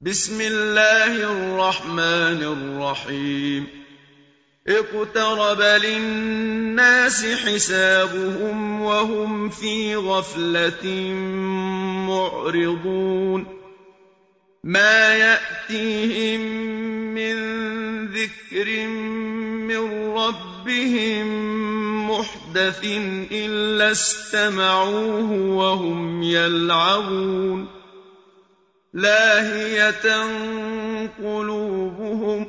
بسم الله الرحمن الرحيم اقترب للناس حسابهم وهم في غفلة معرضون ما يأتيهم من ذكر من ربهم محدث إلا استمعوه وهم يلعبون لاهية قلوبهم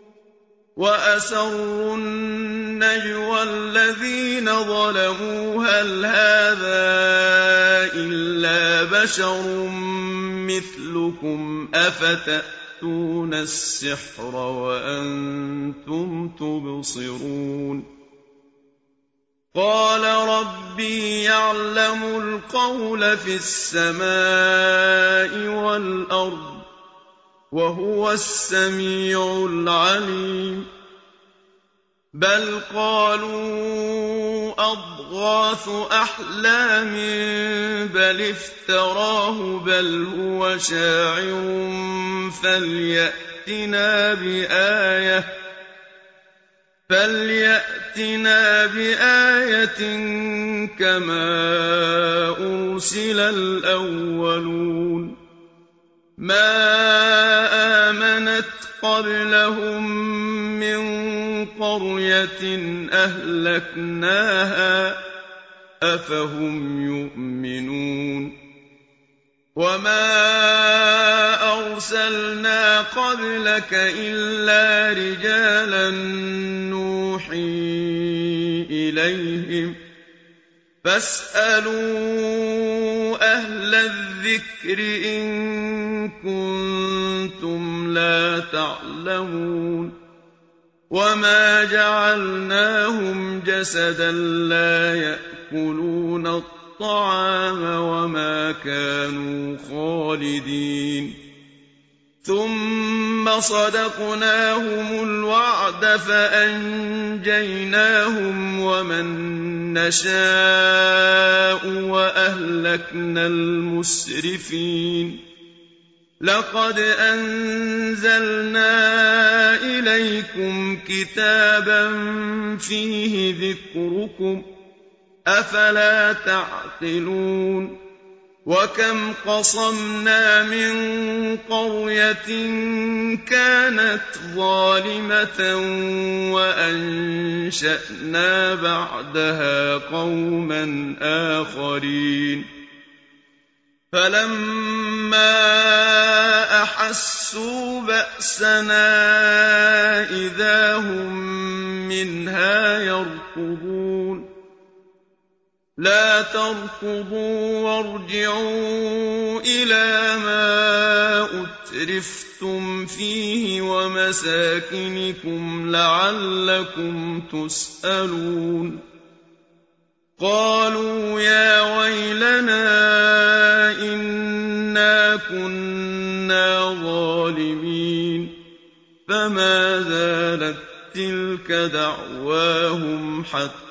وأسروا النجوى الذين ظلموا هل هذا إلا بشر مثلكم أفتأتون السحر وأنتم تبصرون قال ربي يعلم القول في السماء والأرض وهو السميع العليم بل قالوا أضغاث أحلام بل افتراه بل هو شاعر فليأتنا بآية كما أرسل الأولون ما آمنت قبلهم من قرية أهلكناها أفهم يؤمنون وما أرسلنا قبلك إلا رجالا نوحي إليهم فاسألوا أهل الذكر إن كنتم لا تعلمون وما جعلناهم جسدا لا يأكلون الطعام وما كانوا خالدين ثم صدقناهم الوعد فأنجيناهم ومن نشاء وأهلكنا المسرفين لقد أنزلنا إليكم كتابا فيه ذكركم أفلا تعقلون وكم قصمنا من قرية كانت ظالمة وأنشأنا بعدها قوما آخرين فلما أحسوا بأسنا إذا هم منها يركضون لا تركضوا وارجعوا إلى ما أترفتم فيه ومساكنكم لعلكم تسألون قالوا يا ويلنا إنا كنا ظالمين فما زالت تلك دعواهم حتى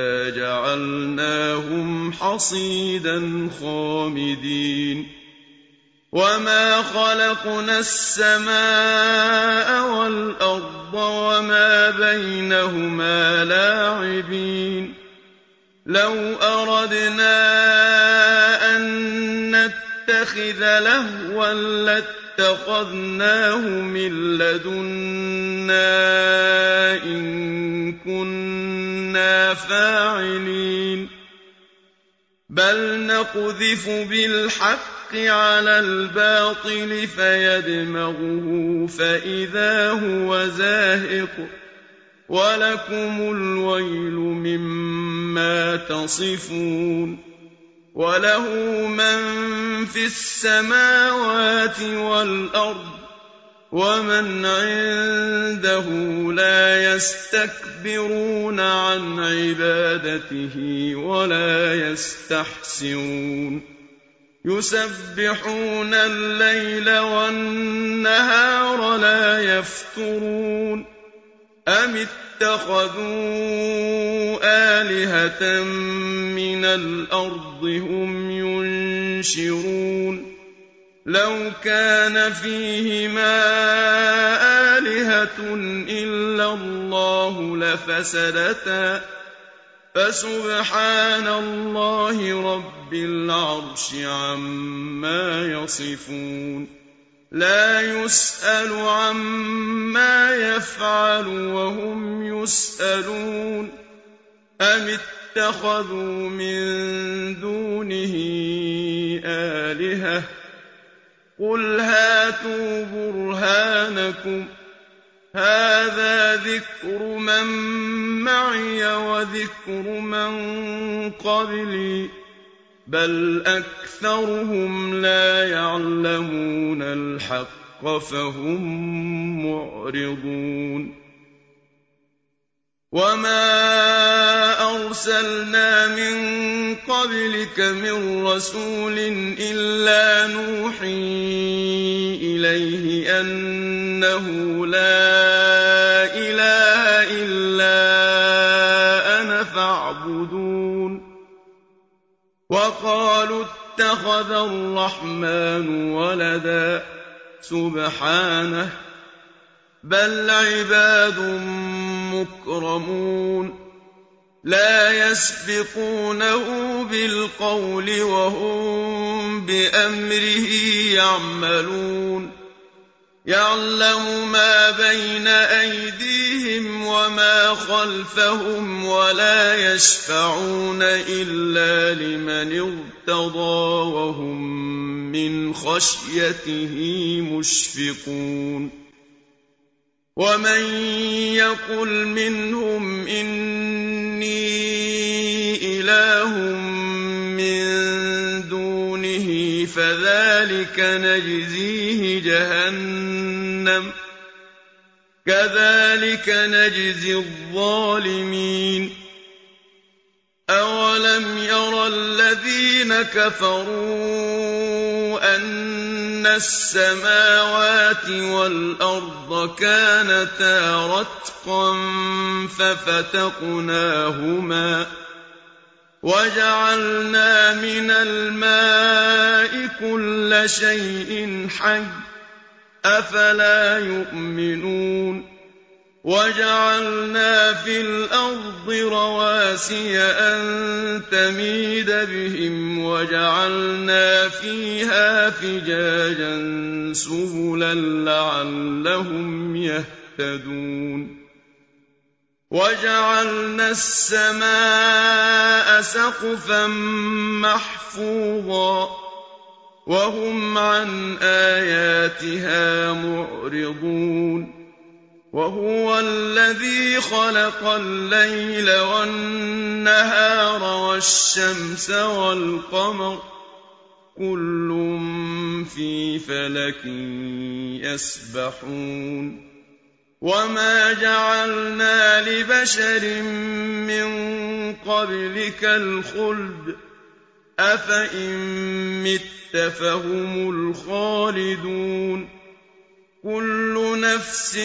جعلناهم حصيدا خامدين وما خلقنا السماء والأرض وما بينهما لاعبين لو أردنا أن نتخذ لهوا لاتخذناه من لدنا إن كنا فاعلين بل نقذف بالحق على الباطل فيدمغه فإذا هو زاهق ولكم الويل مما تصفون وله من في السماوات والأرض ومن عنده لا يستكبرون عن عبادته ولا يستحسرون يسبحون الليل والنهار لا يفترون أم اتخذوا آلهة من الأرض هم ينشرون لَوْ كَانَ فِيهِمَا آلِهَةٌ إِلَّا اللَّهُ لَفَسَدَتَا ۚ فَسُبْحَانَ اللَّهِ رَبِّ الْعَرْشِ عَمَّا يَصِفُونَ لَا يُسْأَلُ عَمَّا يَفْعَلُ وَهُمْ يُسْأَلُونَ أَمِ اتَّخَذُوا مِن دُونِهِ آلِهَةً ۖ قُلْ هَاتُوا بُرْهَانَكُمْ ۖ هَٰذَا ذِكْرُ مَن مَّعِيَ وَذِكْرُ مَن قَبْلِي ۗ بَلْ أَكْثَرُهُمْ لَا يَعْلَمُونَ الْحَقَّ فَهُم مُّعْرِضُونَ وَمَا أَرْسَلْنَا مِن قَبْلِكَ مِن رَّسُولٍ إِلَّا نُوحِي إِلَيْهِ أَنَّهُ لَا إِلَٰهَ إِلَّا أَنَا فَاعْبُدُونِ وَقَالُوا اتَّخَذَ الرَّحْمَٰنُ وَلَدًا ۗ سُبْحَانَهُ ۖ بَلْ عِبَادٌ مُّكْرَمُونَ لَا يَسْبِقُونَهُ بِالْقَوْلِ وَهُم بِأَمْرِهِ يَعْمَلُونَ يَعْلَمُ مَا بَيْنَ أَيْدِيهِمْ وَمَا خَلْفَهُمْ وَلَا يَشْفَعُونَ إِلَّا لِمَنِ ارْتَضَىٰ وَهُم مِّنْ خَشْيَتِهِ مُشْفِقُونَ وَمَن يَقُلْ مِنْهُمْ إِنِّي إِلَٰهٌ مِّن دُونِهِ فَذَٰلِكَ نَجْزِيهِ جَهَنَّمَ ۚ كَذَٰلِكَ نَجْزِي الظَّالِمِينَ أَوَلَمْ يَرَ الَّذِينَ كَفَرُوا أَنَّ السَّمَاوَاتِ وَالْأَرْضَ كَانَتَا رَتْقًا فَفَتَقْنَاهُمَا وَجَعَلْنَا مِنَ الْمَاءِ كُلَّ شَيْءٍ حَيٍّ ۖ أَفَلَا يُؤْمِنُونَ وَجَعَلْنَا فِي الْأَرْضِ رَوَاسِيَ أَن تَمِيدَ بِهِمْ وَجَعَلْنَا فِيهَا فِجَاجًا سُبُلًا لَّعَلَّهُمْ يَهْتَدُونَ وَجَعَلْنَا السَّمَاءَ سَقْفًا مَّحْفُوظًا ۖ وَهُمْ عَنْ آيَاتِهَا مُعْرِضُونَ وَهُوَ الَّذِي خَلَقَ اللَّيْلَ وَالنَّهَارَ وَالشَّمْسَ وَالْقَمَرَ ۖ كُلٌّ فِي فَلَكٍ يَسْبَحُونَ وَمَا جَعَلْنَا لِبَشَرٍ مِّن قَبْلِكَ الْخُلْدَ ۖ أَفَإِن مِّتَّ فَهُمُ الْخَالِدُونَ كُلُّ نَفْسٍ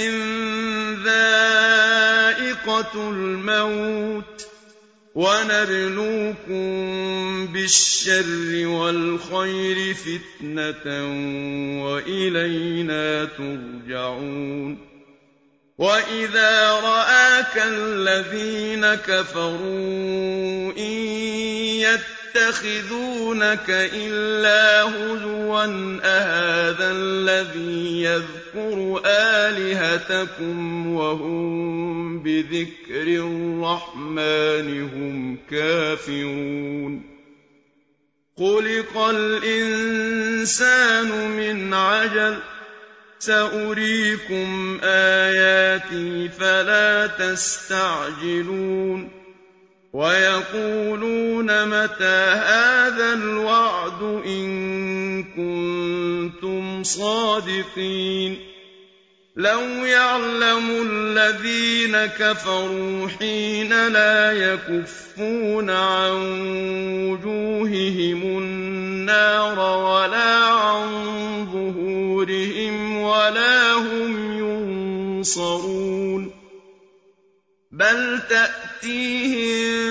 ذَائِقَةُ الْمَوْتِ ۖ وَنَبْلُوكُم بِالشَّرِّ وَالْخَيْرِ فِتْنَةً وَإِلَيْنَا تُرْجَعُونَ وَإِذَا رَآكَ الَّذِينَ كَفَرُوا إِن يَتَّخِذُونَكَ إِلَّا هُزُوًا أَهَٰذَا الَّذِي يَذْكُرُ آلِهَتَكُمْ وَهُم بِذِكْرِ الرَّحْمَٰنِ هُمْ كَافِرُونَ خُلِقَ الْإِنسَانُ مِنْ عَجَلٍ ۚ سَأُرِيكُمْ آيَاتِي فَلَا تَسْتَعْجِلُونِ وَيَقُولُونَ مَتَىٰ هَٰذَا الْوَعْدُ إِن كُنتُمْ صَادِقِينَ لَوْ يَعْلَمُ الَّذِينَ كَفَرُوا حِينَ لَا يَكُفُّونَ عَن وُجُوهِهِمُ النَّارَ وَلَا عَن ظُهُورِهِمْ وَلَا هُمْ يُنصَرُونَ بَلْ تَأْتِيهِم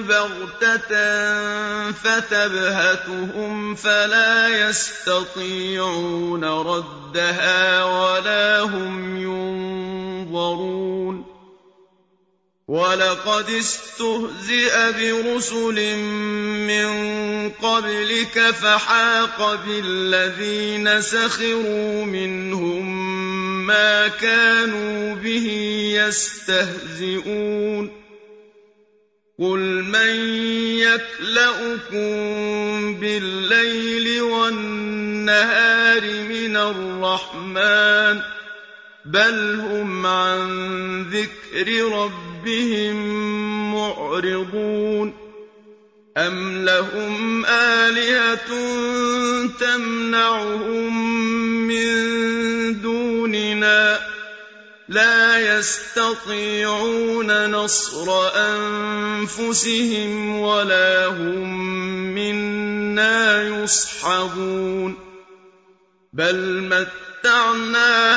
بَغْتَةً فَتَبْهَتُهُمْ فَلَا يَسْتَطِيعُونَ رَدَّهَا وَلَا هُمْ يُنظَرُونَ وَلَقَدِ اسْتُهْزِئَ بِرُسُلٍ مِّن قَبْلِكَ فَحَاقَ بِالَّذِينَ سَخِرُوا مِنْهُم مَّا كَانُوا بِهِ يَسْتَهْزِئُونَ قُلْ مَن يَكْلَؤُكُم بِاللَّيْلِ وَالنَّهَارِ مِنَ الرَّحْمَٰنِ بَلْ هُمْ عَن ذِكْرِ رَبِّهِم مُّعْرِضُونَ أَمْ لَهُمْ آلِهَةٌ تَمْنَعُهُم مِّن دُونِنَا ۚ لَا يَسْتَطِيعُونَ نَصْرَ أَنفُسِهِمْ وَلَا هُم مِّنَّا يُصْحَبُونَ بَلْ مَتَّعْنَا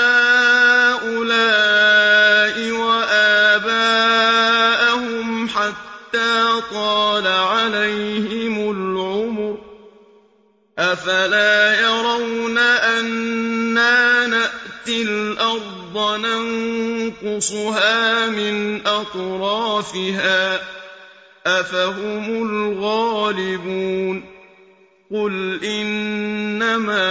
هَٰؤُلَاءِ وَآبَاءَهُمْ حَتَّىٰ طَالَ عَلَيْهِمُ الْعُمُرُ ۗ أَفَلَا يَرَوْنَ أَنَّا نَأْتِي الْأَرْضَ نَنقُصُهَا مِنْ أَطْرَافِهَا ۚ أَفَهُمُ الْغَالِبُونَ قُلْ إِنَّمَا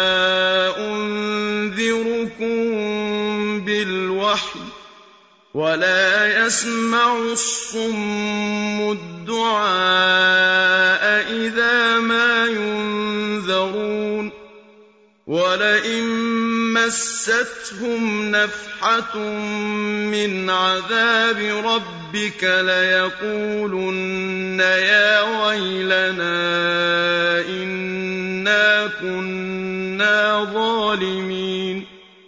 أُنذِرُكُم بِالْوَحْيِ ۚ وَلَا يَسْمَعُ الصُّمُّ الدُّعَاءَ إِذَا مَا يُنذَرُونَ وَلَئِن مَّسَّتْهُمْ نَفْحَةٌ مِّنْ عَذَابِ رَبِّكَ لَيَقُولُنَّ يَا وَيْلَنَا إِنَّا كُنَّا ظَالِمِينَ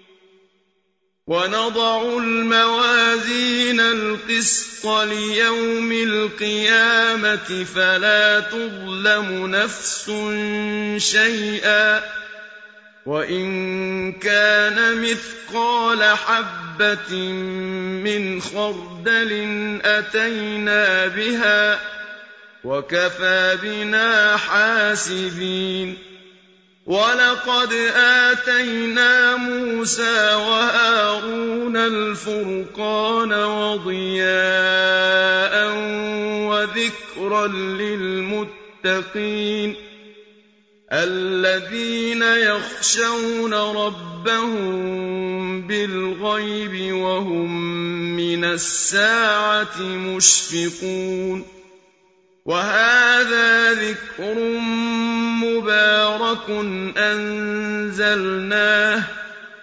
وَنَضَعُ الْمَوَازِينَ الْقِسْطَ لِيَوْمِ الْقِيَامَةِ فَلَا تُظْلَمُ نَفْسٌ شَيْئًا ۖ وَإِن كَانَ مِثْقَالَ حَبَّةٍ مِّنْ خَرْدَلٍ أَتَيْنَا بِهَا ۗ وَكَفَىٰ بِنَا حَاسِبِينَ وَلَقَدْ آتَيْنَا مُوسَىٰ وَهَارُونَ الْفُرْقَانَ وَضِيَاءً وَذِكْرًا لِّلْمُتَّقِينَ الَّذِينَ يَخْشَوْنَ رَبَّهُم بِالْغَيْبِ وَهُم مِّنَ السَّاعَةِ مُشْفِقُونَ وَهَٰذَا ذِكْرٌ مُّبَارَكٌ أَنزَلْنَاهُ ۚ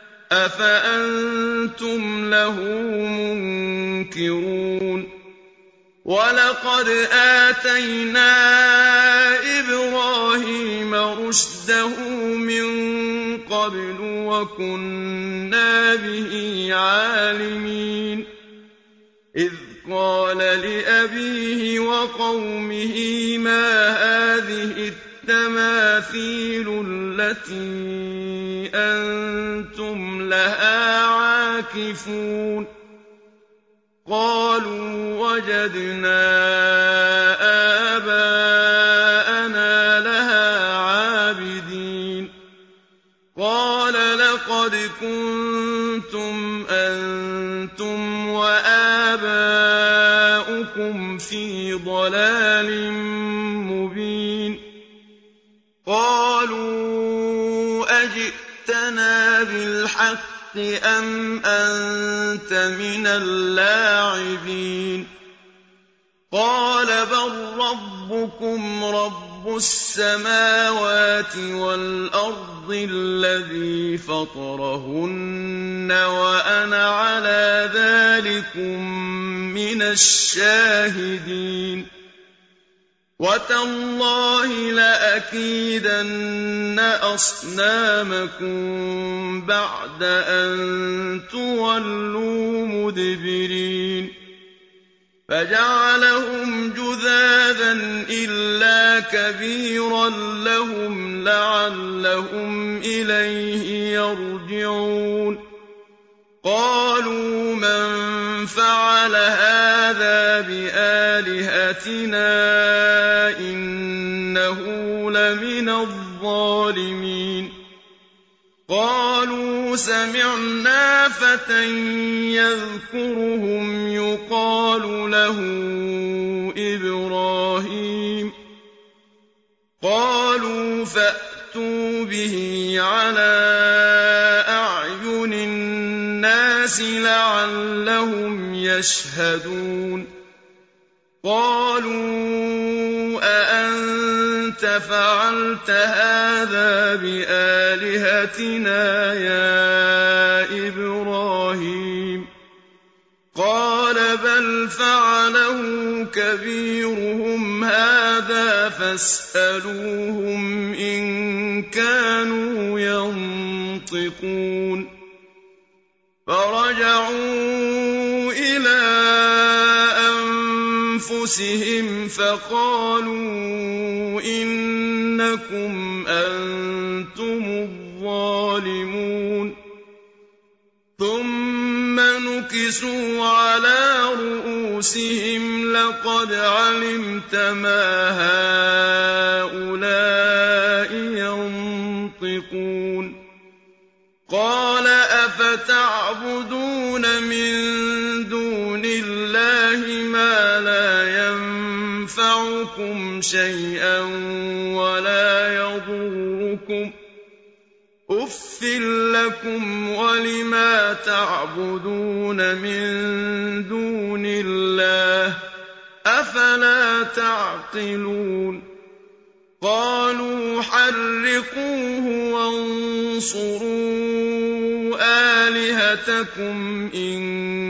أَفَأَنتُمْ لَهُ مُنكِرُونَ وَلَقَدْ آتَيْنَا إِبْرَاهِيمَ رُشْدَهُ مِن قَبْلُ وَكُنَّا بِهِ عَالِمِينَ إِذْ قَالَ لِأَبِيهِ وَقَوْمِهِ مَا هَٰذِهِ التَّمَاثِيلُ الَّتِي أَنتُمْ لَهَا عَاكِفُونَ قَالُوا وَجَدْنَا آبَاءَنَا لَهَا عَابِدِينَ قَالَ لَقَدْ كُنتُمْ أَنتُمْ وَآبَاؤُكُمْ فِي ضَلَالٍ مُّبِينٍ قَالُوا أَجِئْتَنَا بِالْحَقِّ أَمْ أَنتَ مِنَ اللاعبين قَالَ بَل رَّبُّكُمْ رَبُّ السَّمَاوَاتِ وَالْأَرْضِ الَّذِي فَطَرَهُنَّ وَأَنَا عَلَىٰ ذَٰلِكُم مِّنَ الشَّاهِدِينَ وَتَاللَّهِ لَأَكِيدَنَّ أَصْنَامَكُم بَعْدَ أَن تُوَلُّوا مُدْبِرِينَ فَجَعَلَهُمْ جُذَاذًا إِلَّا كَبِيرًا لَّهُمْ لَعَلَّهُمْ إِلَيْهِ يَرْجِعُونَ قَالُوا مَن فَعَلَ هَٰذَا بِآلِهَتِنَا إِنَّهُ لَمِنَ الظَّالِمِينَ قَالُوا سَمِعْنَا فَتًى يَذْكُرُهُمْ يُقَالُ لَهُ إِبْرَاهِيمُ قَالُوا فَأْتُوا بِهِ عَلَىٰ أَعْيُنِ النَّاسِ لَعَلَّهُمْ يَشْهَدُونَ قَالُوا أَأَنتَ فَعَلْتَ هَٰذَا بِآلِهَتِنَا يَا إِبْرَاهِيمُ قَالَ بَلْ فَعَلَهُ كَبِيرُهُمْ هَٰذَا فَاسْأَلُوهُمْ إِن كَانُوا يَنطِقُونَ فَرَجَعُوا إِلَىٰ أَنفُسِهِمْ فَقَالُوا إِنَّكُمْ أَنتُمُ الظَّالِمُونَ ثُمَّ نُكِسُوا عَلَىٰ رُءُوسِهِمْ لَقَدْ عَلِمْتَ مَا هَٰؤُلَاءِ يَنطِقُونَ قَالَ أَفَتَعْبُدُونَ مِن دُونِ اللَّهِ مَا لَا يَنفَعُكُمْ شَيْئًا وَلَا يَضُرُّكُمْ أُفٍّ لَّكُمْ وَلِمَا تَعْبُدُونَ مِن دُونِ اللَّهِ أَفَلَا تَعْقِلُونَ قَالُوا حَرِّقُوهُ وَانصُرُوا آلِهَتَكُمْ إِن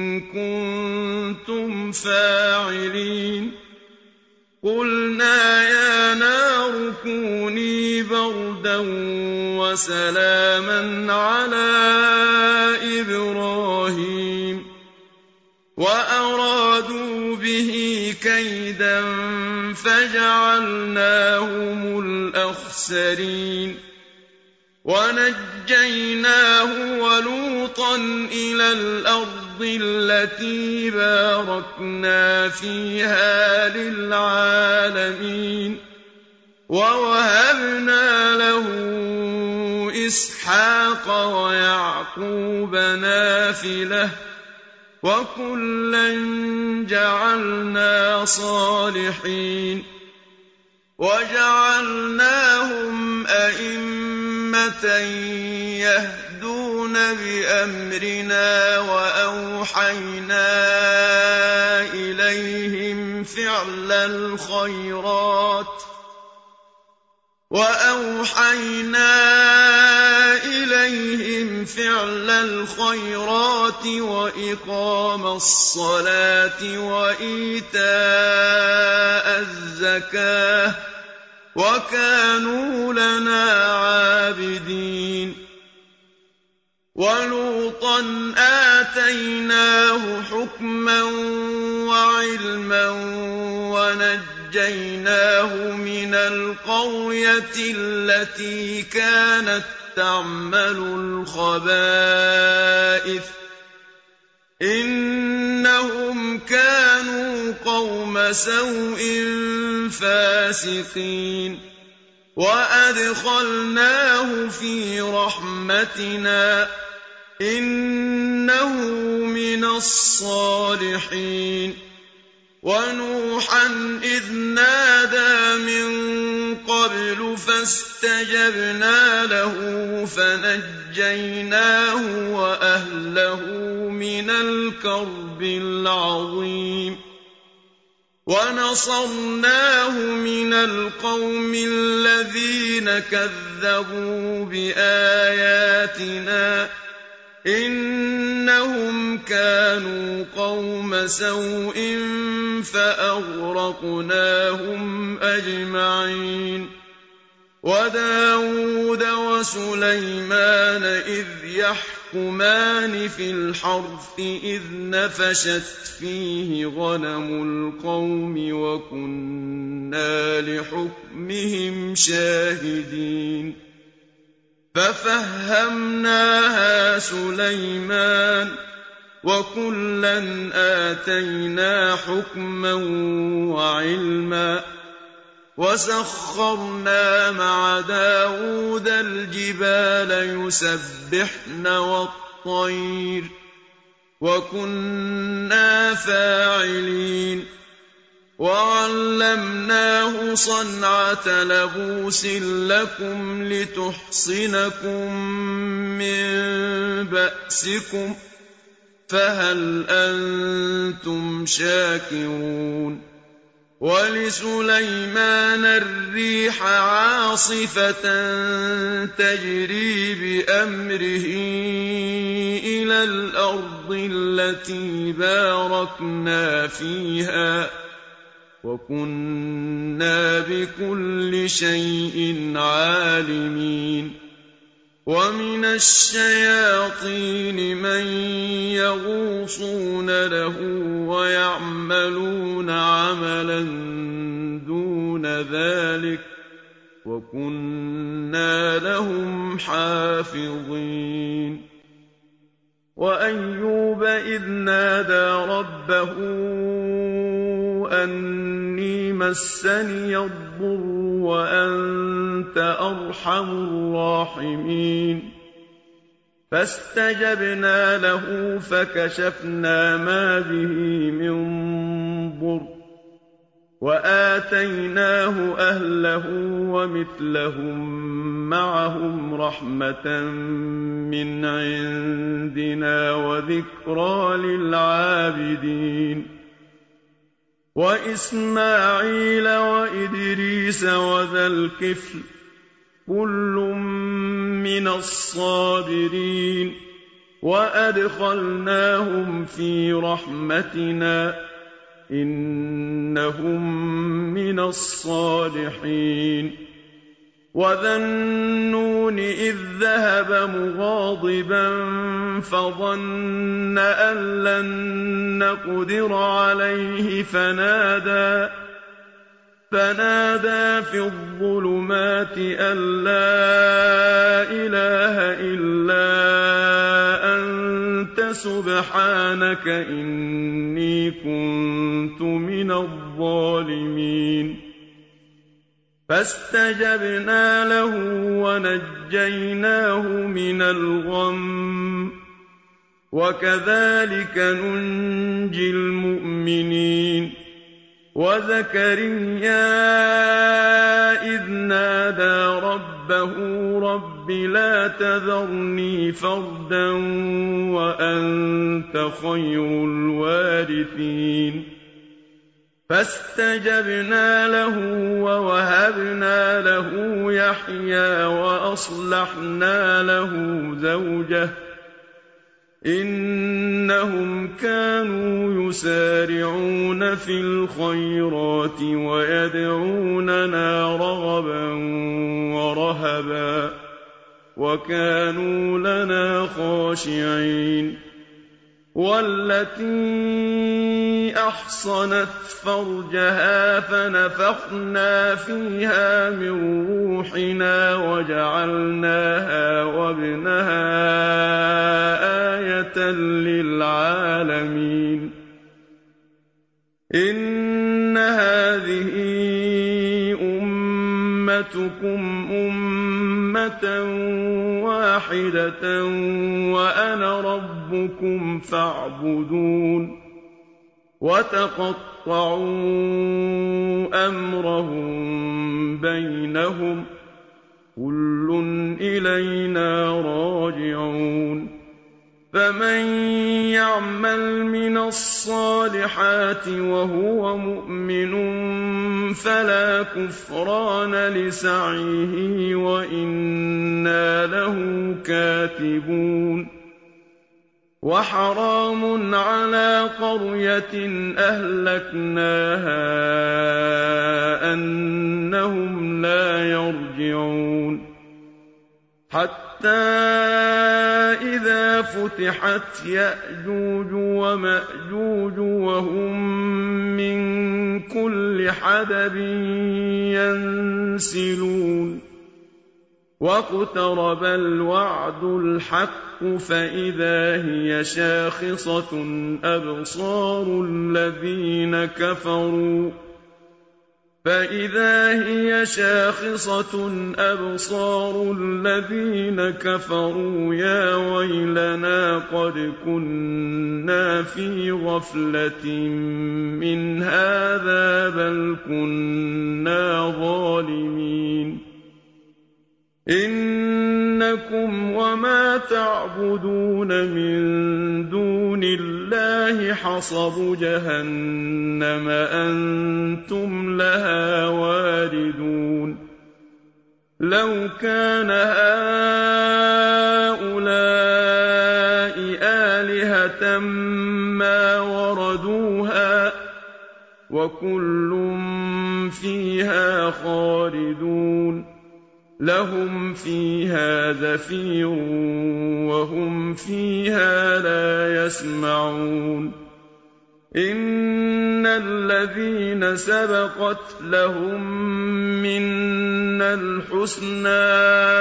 كُنتُمْ فَاعِلِينَ قُلْنَا يَا نَارُ كُونِي بَرْدًا وَسَلَامًا عَلَىٰ إِبْرَاهِيمَ وَأَرَادُوا بِهِ كَيْدًا فَجَعَلْنَاهُمُ الْأَخْسَرِينَ وَنَجَّيْنَاهُ وَلُوطًا إِلَى الْأَرْضِ الَّتِي بَارَكْنَا فِيهَا لِلْعَالَمِينَ وَوَهَبْنَا لَهُ إِسْحَاقَ وَيَعْقُوبَ نَافِلَةً وَكُلًّا جَعَلْنَا صَالِحِينَ وَجَعَلْنَاهُمْ أَئِمَّةً يَهْدُونَ بِأَمْرِنَا وَأَوْحَيْنَا إِلَيْهِمْ فِعْلَ الْخَيْرَاتِ وَإِقَامَ الصَّلَاةِ وَإِيتَاءَ الزَّكَاةِ وَكَانُوا لَنَا عَابِدِينَ وَلُوطًا آتَيْنَاهُ حُكْمًا وَعِلْمًا وَنَجَّيْنَاهُ مِنَ الْقَرْيَةِ الَّتِي كَانَت تَّعْمَلُ الْخَبَائِثَ إِنَّهُمْ كَانُوا قَوْمَ سَوْءٍ فَاسِقِينَ وَأَدْخَلْنَاهُ فِي رَحْمَتِنَا إِنَّهُ مِنَ الصَّالِحِينَ وَنُوحًا إِذْ نَادَىٰ مِن قَبْلُ فَاسْتَجَبْنَا لَهُ فَنَجَّيْنَاهُ وَأَهْلَهُ مِنَ الْكَرْبِ الْعَظِيمِ وَنَصَرْنَاهُ مِنَ الْقَوْمِ الَّذِينَ كَذَّبُوا بِآيَاتِنَا إِنَّهُمْ كَانُوا قَوْمَ سَوْءٍ فَأَغْرَقْنَاهُمْ أَجْمَعِينَ وَدَاوُودَ وَسُلَيْمَانَ إِذْ يَحْكُمَانِ فِي الْحَرْثِ إِذْ نَفَشَتْ فِيهِ غَنَمُ الْقَوْمِ وَكُنَّا لِحُكْمِهِمْ شَاهِدِينَ فَفَهَّمْنَاهَا سُلَيْمَانَ ۚ وَكُلًّا آتَيْنَا حُكْمًا وَعِلْمًا ۚ وَسَخَّرْنَا مَعَ دَاوُودَ الْجِبَالَ يُسَبِّحْنَ وَالطَّيْرَ ۚ وَكُنَّا فَاعِلِينَ وَعَلَّمْنَاهُ صَنْعَةَ لَبُوسٍ لَّكُمْ لِتُحْصِنَكُم مِّن بَأْسِكُمْ ۖ فَهَلْ أَنتُمْ شَاكِرُونَ وَلِسُلَيْمَانَ الرِّيحَ عَاصِفَةً تَجْرِي بِأَمْرِهِ إِلَى الْأَرْضِ الَّتِي بَارَكْنَا فِيهَا ۚ وَكُنَّا بِكُلِّ شَيْءٍ عَالِمِينَ وَمِنَ الشَّيَاطِينِ مَن يَغُوصُونَ لَهُ وَيَعْمَلُونَ عَمَلًا دُونَ ذَٰلِكَ ۖ وَكُنَّا لَهُمْ حَافِظِينَ وَأَيُّوبَ إِذْ نَادَىٰ رَبَّهُ أَنِّي مَسَّنِيَ الضُّرُّ وَأَنتَ أَرْحَمُ الرَّاحِمِينَ فَاسْتَجَبْنَا لَهُ فَكَشَفْنَا مَا بِهِ مِن ضُرٍّ وَآتَيْنَاهُ أَهْلَهُ وَمِثْلَهُم مَّعَهُمْ رَحْمَةً مِّنْ عِندِنَا وَذِكْرَىٰ لِلْعَابِدِينَ وَإِسْمَاعِيلَ وَإِدْرِيسَ وَذَا الْكِفْلِ ۖ كُلٌّ مِّنَ الصَّابِرِينَ وَأَدْخَلْنَاهُمْ فِي رَحْمَتِنَا ۖ إِنَّهُم مِّنَ الصَّالِحِينَ وَذَا النُّونِ إِذ ذَّهَبَ مُغَاضِبًا فَظَنَّ أَن لَّن نَّقْدِرَ عَلَيْهِ فَنَادَىٰ فِي الظُّلُمَاتِ أَن لَّا إِلَٰهَ إِلَّا أَنتَ سُبْحَانَكَ إِنِّي كُنتُ مِنَ الظَّالِمِينَ فَاسْتَجَبْنَا لَهُ وَنَجَّيْنَاهُ مِنَ الْغَمِّ ۚ وَكَذَٰلِكَ نُنجِي الْمُؤْمِنِينَ وَزَكَرِيَّا إِذْ نَادَىٰ رَبَّهُ رَبِّ لَا تَذَرْنِي فَرْدًا وَأَنتَ خَيْرُ الْوَارِثِينَ فَاسْتَجَبْنَا لَهُ وَوَهَبْنَا لَهُ يَحْيَىٰ وَأَصْلَحْنَا لَهُ زَوْجَهُ ۚ إِنَّهُمْ كَانُوا يُسَارِعُونَ فِي الْخَيْرَاتِ وَيَدْعُونَنَا رَغَبًا وَرَهَبًا ۖ وَكَانُوا لَنَا خَاشِعِينَ وَالَّتِي أَحْصَنَتْ فَرْجَهَا فَنَفَخْنَا فِيهَا مِن رُّوحِنَا وَجَعَلْنَاهَا وَابْنَهَا آيَةً لِّلْعَالَمِينَ إِنَّ هَٰذِهِ أُمَّتُكُمْ أُمَّةً وَاحِدَةً وَأَنَا رَبُّكُمْ فَاعْبُدُونِ وَتَقَطَّعُوا أَمْرَهُم بَيْنَهُمْ ۖ كُلٌّ إِلَيْنَا رَاجِعُونَ فَمَن يَعْمَلْ مِنَ الصَّالِحَاتِ وَهُوَ مُؤْمِنٌ فَلَا كُفْرَانَ لِسَعْيِهِ وَإِنَّا لَهُ كَاتِبُونَ وَحَرَامٌ عَلَىٰ قَرْيَةٍ أَهْلَكْنَاهَا أَنَّهُمْ لَا يَرْجِعُونَ حَتَّىٰ إِذَا فُتِحَتْ يَأْجُوجُ وَمَأْجُوجُ وَهُم مِّن كُلِّ حَدَبٍ يَنسِلُونَ وَاقْتَرَبَ الْوَعْدُ الْحَقُّ فَإِذَا هِيَ شَاخِصَةٌ أَبْصَارُ الَّذِينَ كَفَرُوا يَا وَيْلَنَا قَدْ كُنَّا فِي غَفْلَةٍ مِّنْ هَٰذَا بَلْ كُنَّا ظَالِمِينَ إِنَّكُمْ وَمَا تَعْبُدُونَ مِن دُونِ اللَّهِ حَصَبُ جَهَنَّمَ أَنتُمْ لَهَا وَارِدُونَ لَوْ كَانَ هَٰؤُلَاءِ آلِهَةً مَّا وَرَدُوهَا ۖ وَكُلٌّ فِيهَا خَالِدُونَ لَهُمْ فِيهَا زَفِيرٌ وَهُمْ فِيهَا لَا يَسْمَعُونَ إِنَّ الَّذِينَ سَبَقَتْ لَهُم مِّنَّا الْحُسْنَىٰ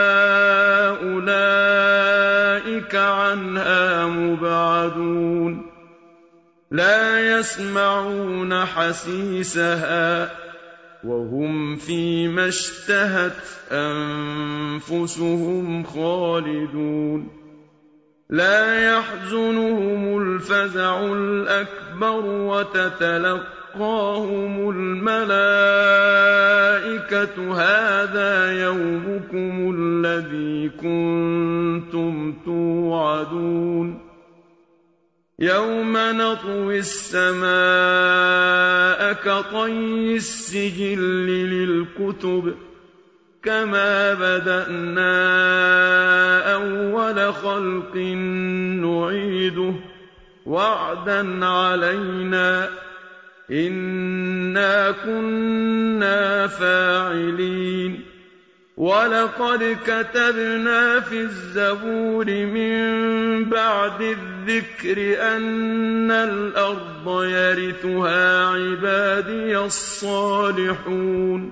أُولَٰئِكَ عَنْهَا مُبْعَدُونَ لَا يَسْمَعُونَ حَسِيسَهَا وَهُمْ فِيمَا اشْتَهَتْ أَنفُسُهُمْ خَالِدُونَ لَا يَحْزُنُهُمُ الْفَزَعُ الْأَكْبَرُ وَتَتَلَقَّاهُمُ الْمَلَائِكَةُ هَٰذَا يَوْمُكُمُ الَّذِي كُنتُمْ تُوعَدُونَ يَوْمَ نَطْوِي السَّمَاءَ كَطَيِّ السِّجِلِّ لِلْكُتُبِ كَمَا بَدَأْنَا أَوَّلَ خَلْقٍ نُّعِيدُهُ وَعْدًا عَلَيْنَا ۚ إِنَّا كُنَّا فَاعِلِينَ وَلَقَدْ كَتَبْنَا فِي الزَّبُورِ مِن بَعْدِ الذِّكْرِ أَنَّ الْأَرْضَ يَرِثُهَا عِبَادِيَ الصَّالِحُونَ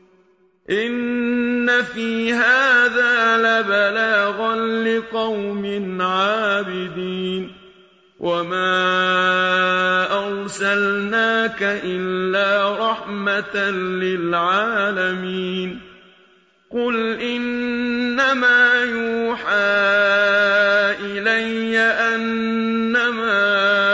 إِنَّ فِي هَٰذَا لَبَلَاغًا لِّقَوْمٍ عَابِدِينَ وَمَا أَرْسَلْنَاكَ إِلَّا رَحْمَةً لِّلْعَالَمِينَ قُلْ إِنَّمَا يُوحَىٰ إِلَيَّ أَنَّمَا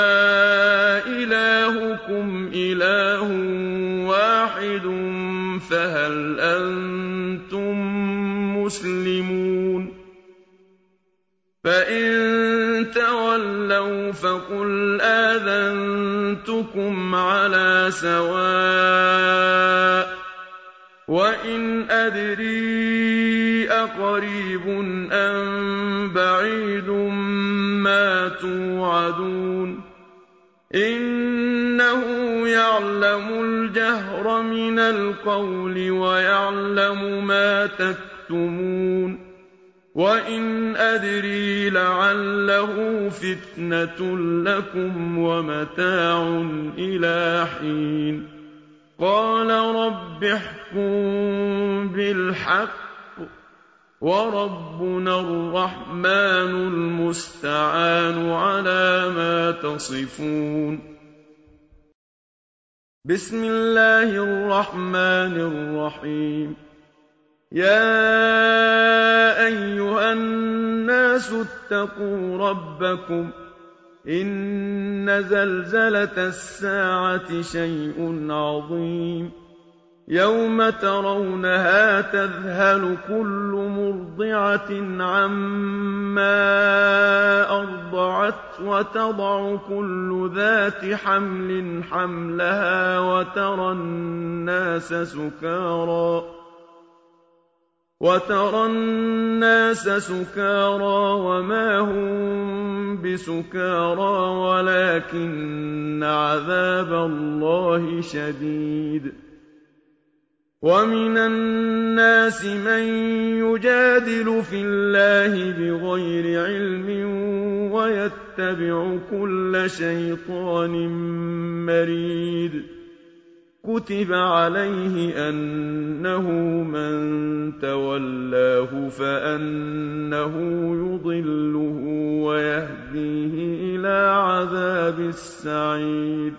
إِلَٰهُكُمْ إِلَٰهٌ وَاحِدٌ فَهَلْ أَنتُم مُّسْلِمُونَ فَإِن تَوَلَّوْا فَقُلْ آذَنتُكُمْ عَلَىٰ سَوَاءٍ ۖ وَإِنْ أَدْرِي أَقَرِيبٌ أَم بَعِيدٌ مَّا تُوعَدُونَ إِنَّهُ يَعْلَمُ الْجَهْرَ مِنَ الْقَوْلِ وَيَعْلَمُ مَا تَكْتُمُونَ وَإِنْ أَدْرِي لَعَلَّهُ فِتْنَةٌ لَّكُمْ وَمَتَاعٌ إِلَىٰ حِينٍ قَالَ رَبِّ احْكُم بِالْحَقِّ ۗ وَرَبُّنَا الرَّحْمَٰنُ الْمُسْتَعَانُ عَلَىٰ مَا تَصِفُونَ بسم الله الرحمن الرحيم يا أيها الناس اتقوا ربكم إن زلزلة الساعة شيء عظيم يوم ترونها تذهل كل مرضعة عما أرضعت وتضع كل ذات حمل حملها وترى الناس سكارى وما هم بسكارى ولكن عذاب الله شديد ومن الناس من يجادل في الله بغير علم ويتبع كل شيطان مريد كُتِبَ عَلَيْهِ أَنَّهُ مَن تَوَلَّاهُ فَأَنَّهُ يُضِلُّهُ وَيَهْدِيهِ إِلَىٰ عَذَابِ السَّعِيرِ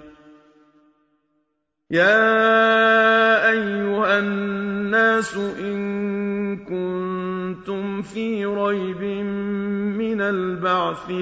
يَا أَيُّهَا النَّاسُ إِن كُنتُمْ فِي رَيْبٍ مِّنَ الْبَعْثِ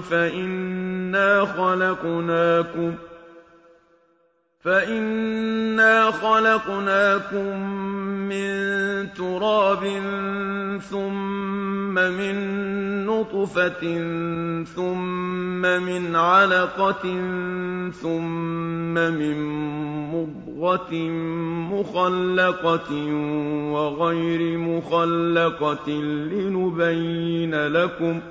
فَإِنَّا خَلَقْنَاكُم مِّن تُرَابٍ ثُمَّ مِن نُّطْفَةٍ ثُمَّ مِنْ عَلَقَةٍ ثُمَّ مِن مُّضْغَةٍ مُّخَلَّقَةٍ وَغَيْرِ مُخَلَّقَةٍ لِّنُبَيِّنَ لَكُمْ ۚ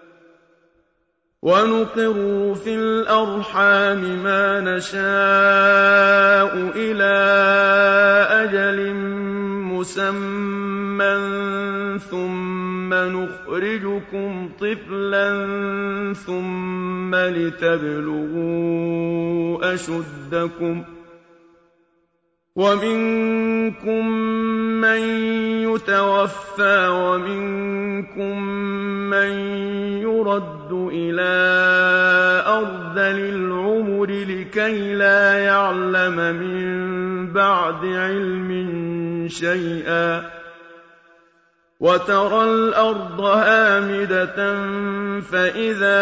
وَنُقِرُّ فِي الْأَرْحَامِ مَا نَشَاءُ إِلَىٰ أَجَلٍ مُّسَمًّى ثُمَّ نُخْرِجُكُمْ طِفْلًا ثُمَّ لِتَبْلُغُوا أَشُدَّكُمْ ۖ وَمِنكُم مَّن يُتَوَفَّىٰ وَمِنكُم مَّن يُرَدُّ إِلَىٰ أَرْذَلِ الْعُمُرِ لِكَيْلَا يَعْلَمَ مِن بَعْدِ عِلْمٍ شَيْئًا ۚ وَتَرَى الْأَرْضَ هَامِدَةً فَإِذَا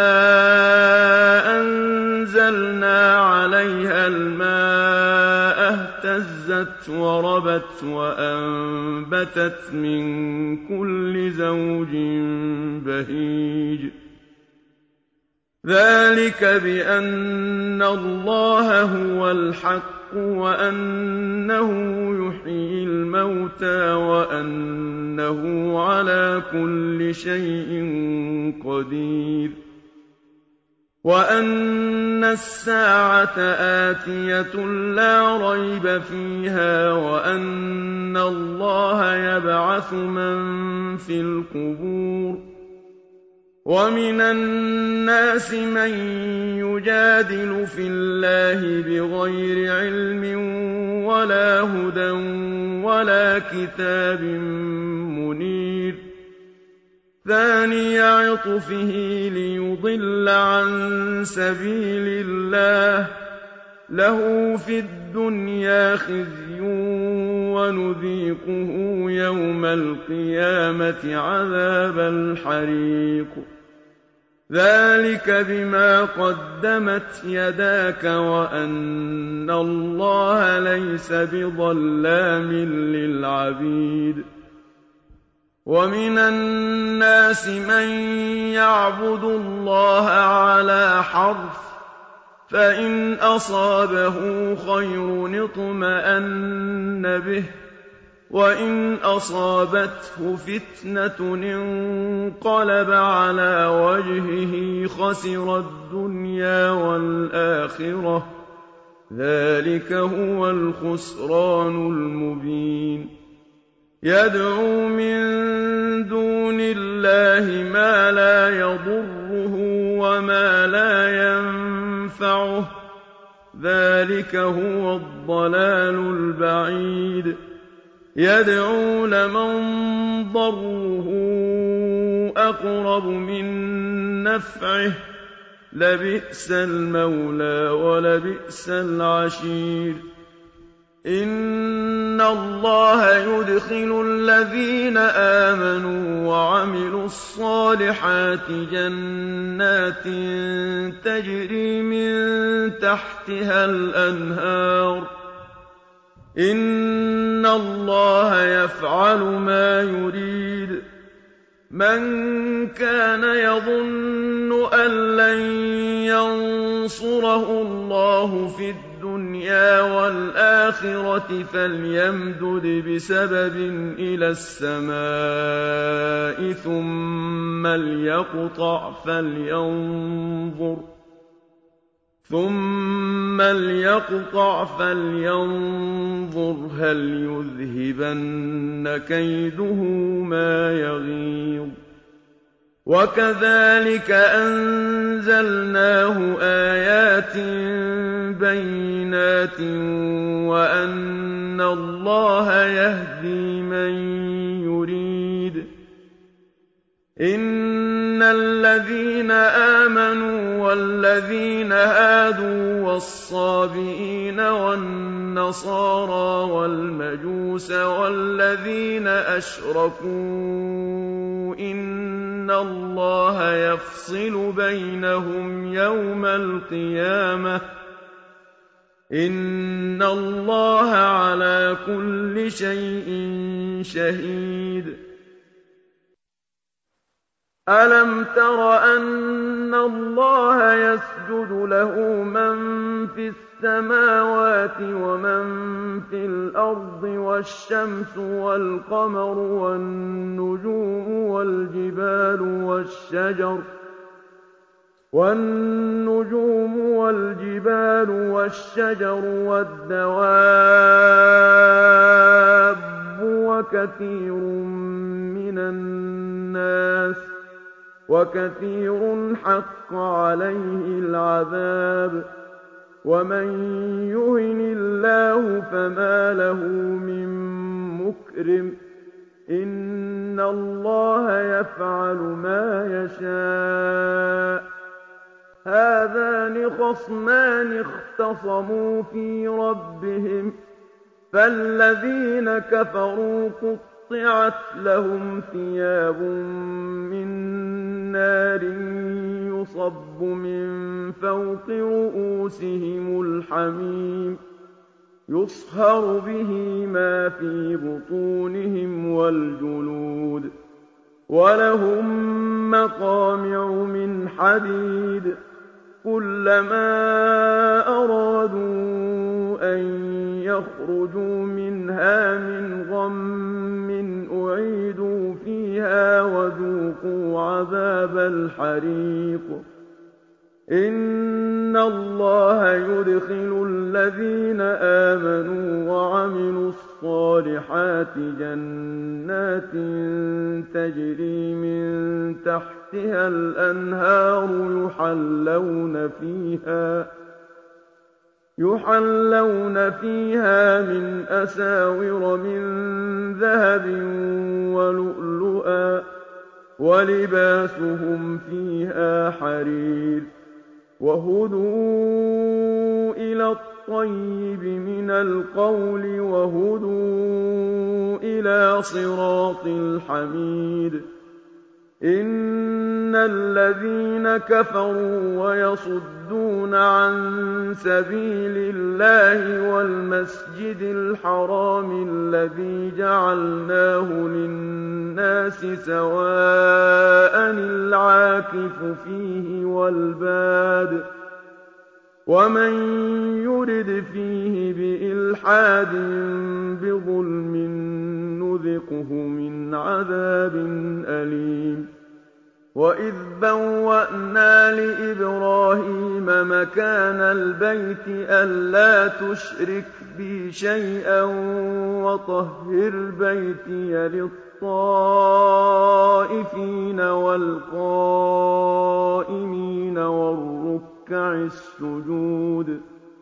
أَنزَلْنَا عَلَيْهَا الْمَاءَ اهْتَزَّتْ وَرَبَتْ وَأَنبَتَتْ مِن كُلِّ زَوْجٍ بَهِيجٍ ذَٰلِكَ بِأَنَّ اللَّهَ هُوَ الْحَقُّ وَأَنَّهُ يُحْيِي الْمَوْتَىٰ وَأَنَّهُ عَلَىٰ كُلِّ شَيْءٍ قَدِيرٌ وَأَنَّ السَّاعَةَ آتِيَةٌ لَّا رَيْبَ فِيهَا وَأَنَّ اللَّهَ يَبْعَثُ مَن فِي الْقُبُورِ ۚ وَمِنَ النَّاسِ مَن يُجَادِلُ فِي اللَّهِ بِغَيْرِ عِلْمٍ وَلَا هُدًى وَلَا كِتَابٍ مُّنِيرٍ ثَانِيَ عِطْفِهِ لِيُضِلَّ عَن سَبِيلِ اللَّهِ ۖ لَهُ فِي الدُّنْيَا خِزْيٌ وَنُذِيقُهُ يَوْمَ الْقِيَامَةِ عَذَابَ الْحَرِيقِ ذَٰلِكَ بِمَا قَدَّمَتْ يَدَاكَ وَأَنَّ اللَّهَ لَيْسَ بِظَلَّامٍ لِّلْعَبِيدِ وَمِنَ النَّاسِ مَن يَعْبُدُ اللَّهَ عَلَىٰ حَرْفٍ ۖ فَإِنْ أَصَابَهُ خَيْرٌ اطْمَأَنَّ بِهِ ۖ وَإِنْ أَصَابَتْهُ فِتْنَةٌ انقَلَبَ عَلَىٰ وَجْهِهِ خَسِرَ الدُّنْيَا وَالْآخِرَةَ ۚ ذَٰلِكَ هُوَ الْخُسْرَانُ الْمُبِينُ يَدْعُو مِن دُونِ اللَّهِ مَا لَا يَضُرُّهُ وَمَا لَا يَنفَعُهُ ۚ ذَٰلِكَ هُوَ الضَّلَالُ الْبَعِيدُ يَدْعُو لَمَن ضَرُّهُ أَقْرَبُ مِن نَّفْعِهِ ۚ لَبِئْسَ الْمَوْلَىٰ وَلَبِئْسَ الْعَشِيرُ إِنَّ اللَّهَ يُدْخِلُ الَّذِينَ آمَنُوا وَعَمِلُوا الصَّالِحَاتِ جَنَّاتٍ تَجْرِي مِن تَحْتِهَا الْأَنْهَارُ ۚ إِنَّ اللَّهَ يَفْعَلُ مَا يُرِيدُ مَن كَانَ يَظُنُّ أَن لَّن يَنصُرَهُ اللَّهُ فِي الدُّنْيَا وَالْآخِرَةِ فَلْيَمْدُدْ بِسَبَبٍ إِلَى السَّمَاءِ ثُمَّ لْيَقْطَعْ فَلْيَنظُرْ هَلْ يُذْهِبَنَّ كَيْدُهُ مَا يَغِيظُ وَكَذَٰلِكَ أَنزَلْنَاهُ آيَاتٍ بَيِّنَاتٍ وَأَنَّ اللَّهَ يَهْدِي مَن يُرِيدُ إِنَّ الَّذِينَ آمَنُوا وَالَّذِينَ هَادُوا وَالصَّابِئِينَ وَالنَّصَارَىٰ وَالْمَجُوسَ وَالَّذِينَ أَشْرَكُوا إِنَّ اللَّهَ يَفْصِلُ بَيْنَهُمْ يَوْمَ الْقِيَامَةِ ۚ إِنَّ اللَّهَ عَلَىٰ كُلِّ شَيْءٍ شَهِيدٌ أَلَمْ تَرَ أَنَّ اللَّهَ يَسْجُدُ لَهُ مَن فِي السَّمَاوَاتِ وَمَن فِي الْأَرْضِ وَالشَّمْسُ وَالْقَمَرُ وَالنُّجُومُ وَالْجِبَالُ وَالشَّجَرُ وَالدَّوَابُّ وَكَثِيرٌ حَقَّ عَلَيْهِ الْعَذَابُ وَمَن يُهِنِ اللَّهُ فَمَا لَهُ مِن مُّكْرِمٍ ۚ إِنَّ اللَّهَ يَفْعَلُ مَا يَشَاءُ هَٰذَانِ خَصْمَانِ اخْتَصَمُوا فِي رَبِّهِمْ ۖ فَالَّذِينَ كَفَرُوا قُطِّعَتْ لَهُمْ ثِيَابٌ مِّن نَّارٍ يُصَبُّ مِن فَوْقِ رُءُوسِهِمُ الْحَمِيمُ يُصْهَرُ بِهِ مَا فِي بُطُونِهِمْ وَالْجُلُودُ وَلَهُم مَّقَامِعُ مِنْ حَدِيدٍ كُلَّمَا أَرَادُوا أَن يَخْرُجُوا مِنْهَا مِنْ غَمٍّ أُعِيدُوا فِيهَا وَذُوقُوا عَذَابَ الْحَرِيقِ إِنَّ اللَّهَ يُدْخِلُ الَّذِينَ آمَنُوا وَعَمِلُوا الصَّالِحَاتِ جَنَّاتٍ تَجْرِي مِن تَحْتِهَا الْأَنْهَارُ يُحَلَّوْنَ فِيهَا مِنْ أَسَاوِرَ مِن ذَهَبٍ وَلُؤْلُؤًا ۖ وَلِبَاسُهُمْ فِيهَا حَرِيرٌ وَهُدُوا إِلَى الطَّيِّبِ مِنَ الْقَوْلِ وَهُدُوا إِلَىٰ صِرَاطِ الْحَمِيدِ إِنَّ الَّذِينَ كَفَرُوا وَيَصُدُّونَ عَن سَبِيلِ اللَّهِ وَالْمَسْجِدِ الْحَرَامِ الَّذِي جَعَلْنَاهُ لِلنَّاسِ سَوَاءً الْعَاكِفُ فِيهِ وَالْبَادِ ۚ وَمَن يُرِدْ فِيهِ بِإِلْحَادٍ بِظُلْمٍ نُّذِقْهُ مِنْ عَذَابٍ أَلِيمٍ وَإِذْ بَوَّأْنَا لِإِبْرَاهِيمَ مَكَانَ الْبَيْتِ أَلَّا تُشْرِكْ بِي شَيْئًا وَطَهِّرْ بَيْتِيَ لِلطَّائِفِينَ وَالْقَائِمِينَ وَالرُّكَّعِ السُّجُودِ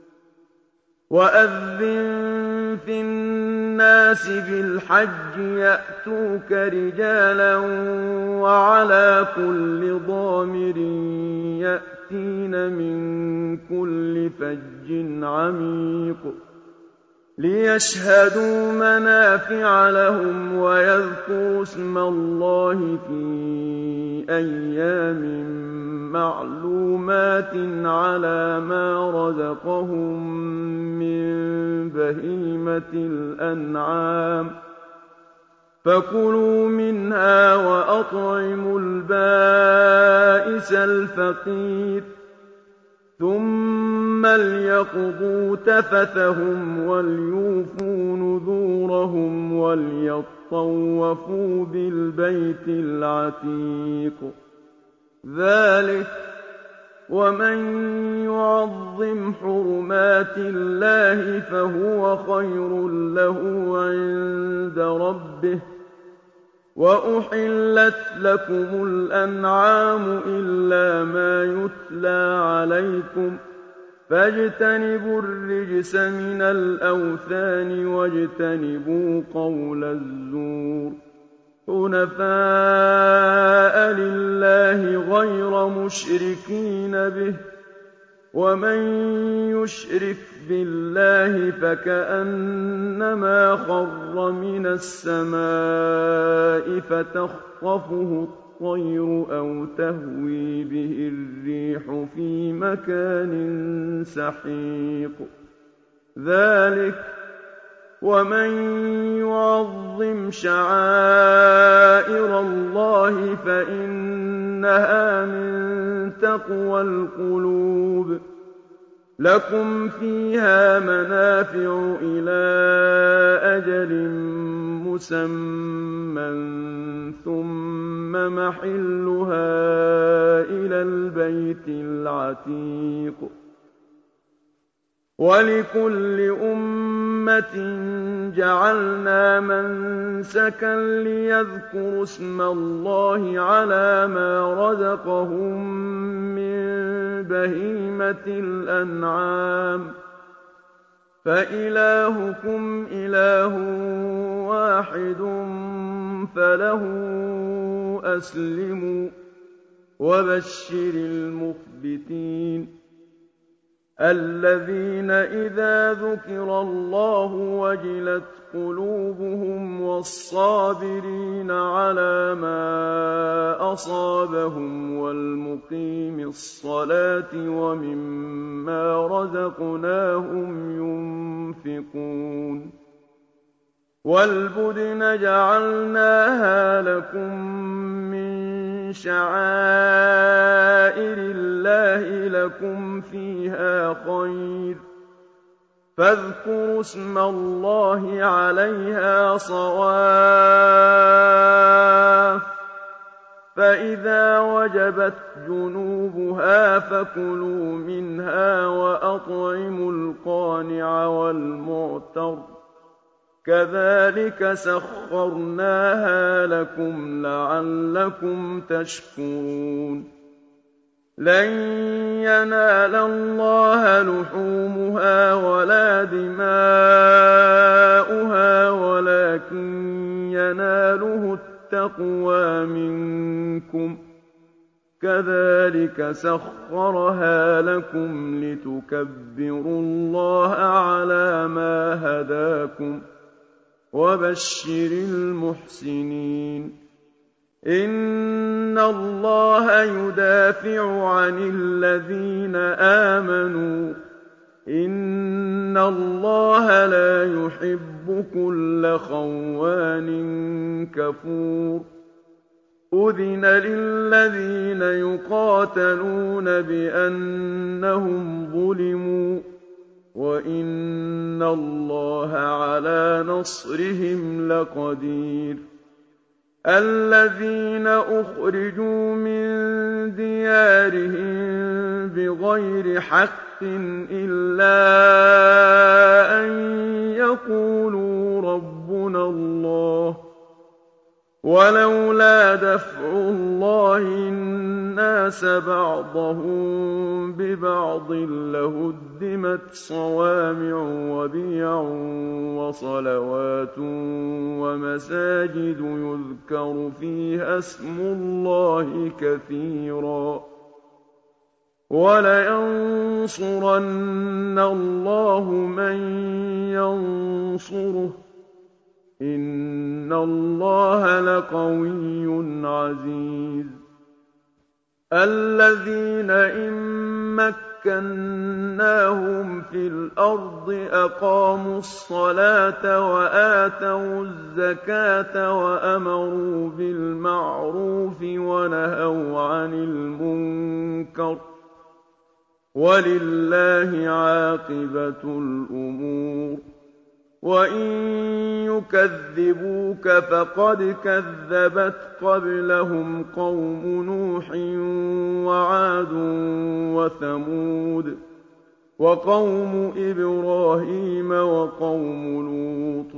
وَأَذِّن فِي النَّاسِ بِالْحَجِّ يَأْتُوكَ رِجَالًا وَعَلَىٰ كُلِّ ضَامِرٍ يَأْتِينَ مِن كُلِّ فَجٍّ عَمِيقٍ لِّيَشْهَدُوا مَنَافِعَ لَهُمْ وَيَذْكُرُوا اسْمَ اللَّهِ فِي أَيَّامٍ مَّعْلُومَاتٍ عَلَىٰ مَا رَزَقَهُم مِّن بَهِيمَةِ الْأَنْعَامِ ۖ فَكُلُوا مِنْهَا وَأَطْعِمُوا الْبَائِسَ الْفَقِيرَ ثُمَّ لْيَقْضُوا تَفَثَهُمْ وَلْيُوفُوا نُذُورَهُمْ وَلْيَطَّوَّفُوا بِالْبَيْتِ الْعَتِيقِ ذَٰلِكَ وَمَن يُعَظِّمْ حُرُمَاتِ اللَّهِ فَهُوَ خَيْرٌ لَّهُ عِندَ رَبِّهِ ۗ وَأُحِلَّتْ لَكُمُ الْأَنْعَامُ إِلَّا مَا يُتْلَىٰ عَلَيْكُمْ ۖ فاجتنبوا الرجس من الأوثان واجتنبوا قول الزور حنفاء لله غير مشركين به ومن يشرك بالله فكأنما خر من السماء فتخطفه الطير أو تهوي به الريح في مكان سحيق ذلك ومن يعظم شعائر الله فإنها من تقوى القلوب لكم فيها منافع إلى أجل مسمى ثم محلها إلى البيت العتيق ولكل أمة جعلنا منسكا ليذكروا اسم الله على ما رزقهم من بهيمة الأنعام فإلهكم إله واحد فله أسلموا وبشر المخبتين الذين إذا ذكر الله وجلت قلوبهم والصابرين على ما أصابهم والمقيم الصلاة ومما رزقناهم ينفقون والبدن جعلناها لكم من شعائر الله لكم فيها خير فاذكروا اسم الله عليها صواف فإذا وجبت جنوبها فكلوا منها وأطعموا القانع والمعتر كذلك سخرناها لكم لعلكم تشكرون لن ينال الله لحومها ولا دماؤها ولكن يناله التقوى منكم كذلك سخرها لكم لتكبروا الله على ما هداكم وبشر المحسنين إن الله يدافع عن الذين آمنوا إن الله لا يحب كل خوان كفور أذن للذين يقاتلون بأنهم ظلموا وإن الله على نصرهم لقدير الذين أخرجوا من ديارهم بغير حق إلا أن يقولوا ربنا الله ولولا دفع الله الناس بعضهم ببعض لهدمت صوامع وبيع وصلوات ومساجد يذكر فيها اسم الله كثيرا ولينصرن الله من ينصره إن الله لقوي عزيز الذين إن مكناهم في الأرض أقاموا الصلاة وآتوا الزكاة وأمروا بالمعروف ونهوا عن المنكر ولله عاقبة الأمور وإن يكذبوك فقد كذبت قبلهم قوم نوح وعاد وثمود وقوم إبراهيم وقوم لوط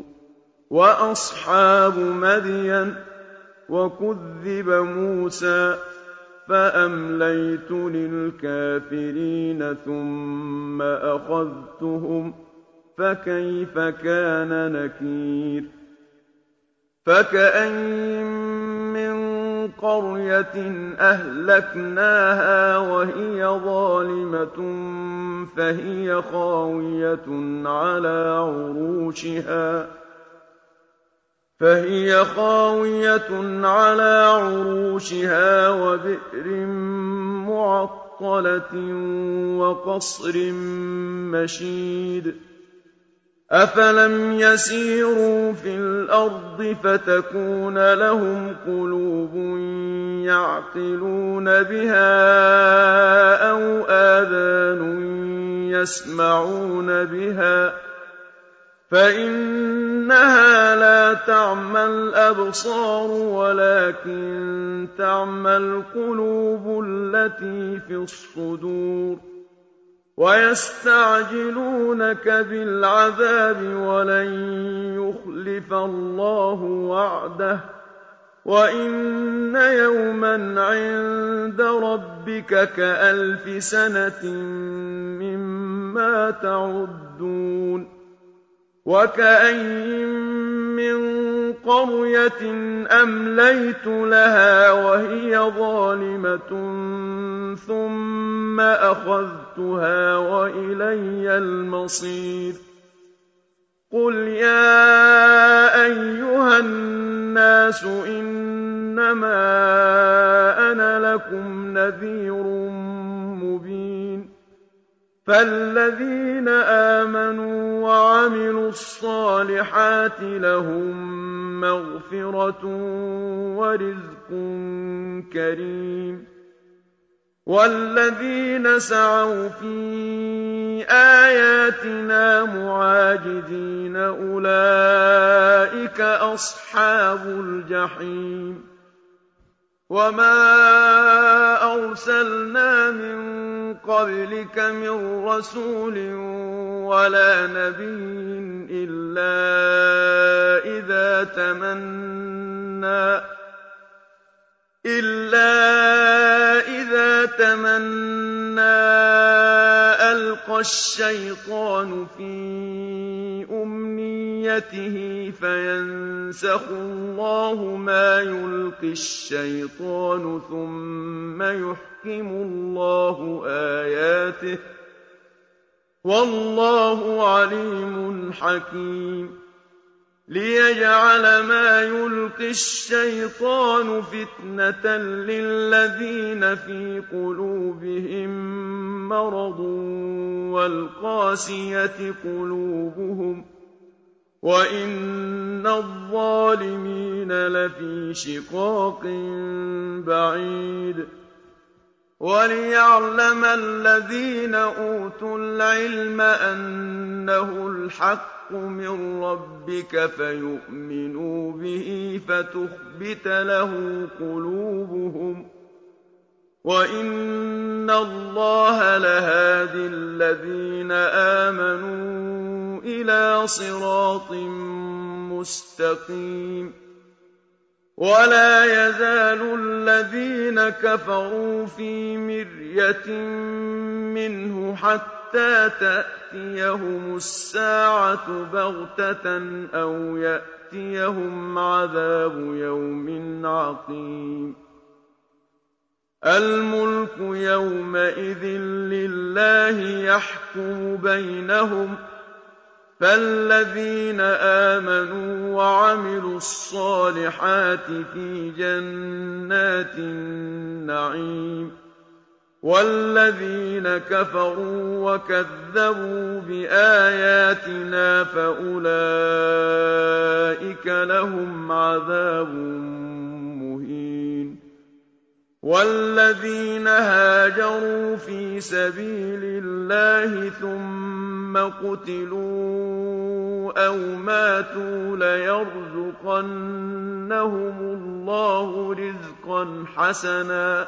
وأصحاب مدين وكذب موسى فَأَمْلَيْتُ لِلْكَافِرِينَ ثُمَّ أَخَذْتُهُمْ ۖ فَكَيْفَ كَانَ نَكِيرِ فَكَأَيِّن مِّن قَرْيَةٍ أَهْلَكْنَاهَا وَهِيَ ظَالِمَةٌ فَهِيَ خَاوِيَةٌ عَلَىٰ عُرُوشِهَا وَبِئْرٍ مُّعَطَّلَةٍ وَقَصْرٍ مَّشِيدٍ أَفَلَمْ يَسِيرُوا فِي الْأَرْضِ فَتَكُونَ لَهُمْ قُلُوبٌ يَعْقِلُونَ بِهَا أَوْ آذَانٌ يَسْمَعُونَ بِهَا ۖ فَإِنَّهَا لَا تَعْمَى الْأَبْصَارُ وَلَٰكِن تَعْمَى الْقُلُوبُ الَّتِي فِي الصُّدُورِ وَيَسْتَعْجِلُونَكَ بِالْعَذَابِ وَلَن يُخْلِفَ اللَّهُ وَعْدَهُ وَإِنَّ يَوْمًا عِندَ رَبِّكَ كَأَلْفِ سَنَةٍ مِّمَّا تَعُدُّونَ وَكَأَيِّن مِّن قَرْيَةٍ أَمْلَيْتُ لَهَا وَهِيَ ظَالِمَةٌ ثُمَّ أَخَذْتُهَا وَإِلَيَّ الْمَصِيرُ قُلْ يَا أَيُّهَا النَّاسُ إِنَّمَا أَنَا لَكُمْ نَذِيرٌ مُّبِينٌ فَالَّذِينَ آمَنُوا وَعَمِلُوا الصَّالِحَاتِ لَهُم مَّغْفِرَةٌ وَرِزْقٌ كَرِيمٌ وَالَّذِينَ سَعَوْا فِي آيَاتِنَا مُعَاجِزِينَ أُولَٰئِكَ أَصْحَابُ الْجَحِيمِ وَمَا أَرْسَلْنَا مِن قَبْلِكَ مِن رَّسُولٍ وَلَا نَبِيٍّ إِلَّا إِذَا تَمَنَّىٰ أَلْقَى الشَّيْطَانُ فِي أُمْنِيَّتِهِ فَيَنسَخُ اللَّهُ مَا يُلْقِي الشَّيْطَانُ ثُمَّ يُحْكِمُ اللَّهُ آيَاتِهِ ۗ وَاللَّهُ عَلِيمٌ حَكِيمٌ لِيَجْعَلَ مَا يُلْقِي الشَّيْطَانُ فِتْنَةً لِّلَّذِينَ فِي قُلُوبِهِم مَّرَضٌ وَالْقَاسِيَةِ قُلُوبُهُمْ ۗ وَإِنَّ الظَّالِمِينَ لَفِي شِقَاقٍ بَعِيدٍ وَلِيَعْلَمَ الَّذِينَ أُوتُوا الْعِلْمَ أَنَّهُ الْحَقُّ مِن رَّبِّكَ فَيُؤْمِنُوا بِهِ فَتُخْبِتَ لَهُ قُلُوبُهُمْ ۗ وَإِنَّ اللَّهَ لَهَادِ الَّذِينَ آمَنُوا إِلَىٰ صِرَاطٍ مُّسْتَقِيمٍ وَلَا يَزَالُ الَّذِينَ كَفَرُوا فِي مِرْيَةٍ مِّنْهُ حَتَّىٰ تَأْتِيَهُمُ السَّاعَةُ بَغْتَةً أَوْ يَأْتِيَهُمْ عَذَابُ يَوْمٍ عَقِيمٍ الْمُلْكُ يَوْمَئِذٍ لِّلَّهِ يَحْكُمُ بَيْنَهُمْ ۚ فَالَّذِينَ آمَنُوا وَعَمِلُوا الصَّالِحَاتِ فِي جَنَّاتِ النَّعِيمِ وَالَّذِينَ كَفَرُوا وَكَذَّبُوا بِآيَاتِنَا فَأُولَٰئِكَ لَهُمْ عَذَابٌ مُّهِينٌ وَالَّذِينَ هَاجَرُوا فِي سَبِيلِ اللَّهِ ثُمَّ قُتِلُوا أَوْ مَاتُوا لَيَرْزُقَنَّهُمُ اللَّهُ رِزْقًا حَسَنًا ۚ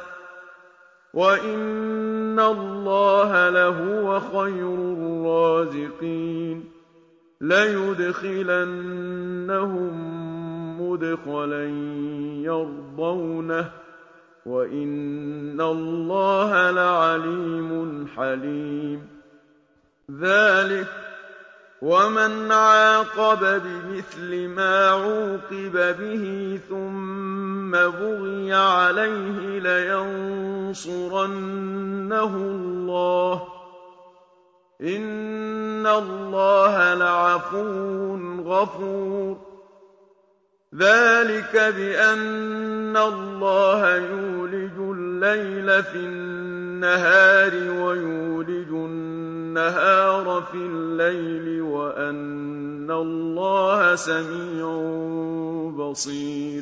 وَإِنَّ اللَّهَ لَهُوَ خَيْرُ الرَّازِقِينَ لَيُدْخِلَنَّهُم مُّدْخَلًا يَرْضَوْنَهُ وَإِنَّ اللَّهَ لَعَلِيمٌ حَلِيمٌ ذَٰلِكَ وَمَنْ عَاقَبَ بِمِثْلِ مَا عُوقِبَ بِهِ ثُمَّ بُغِيَ عَلَيْهِ لَيَنصُرَنَّهُ اللَّهُ ۗ إِنَّ اللَّهَ لَعَفُوٌّ غَفُورٌ ذَٰلِكَ بِأَنَّ اللَّهَ يُولِجُ اللَّيْلَ فِي النَّهَارِ وَيُولِجُ النَّهَارَ فِي اللَّيْلِ وَأَنَّ اللَّهَ سَمِيعٌ بَصِيرٌ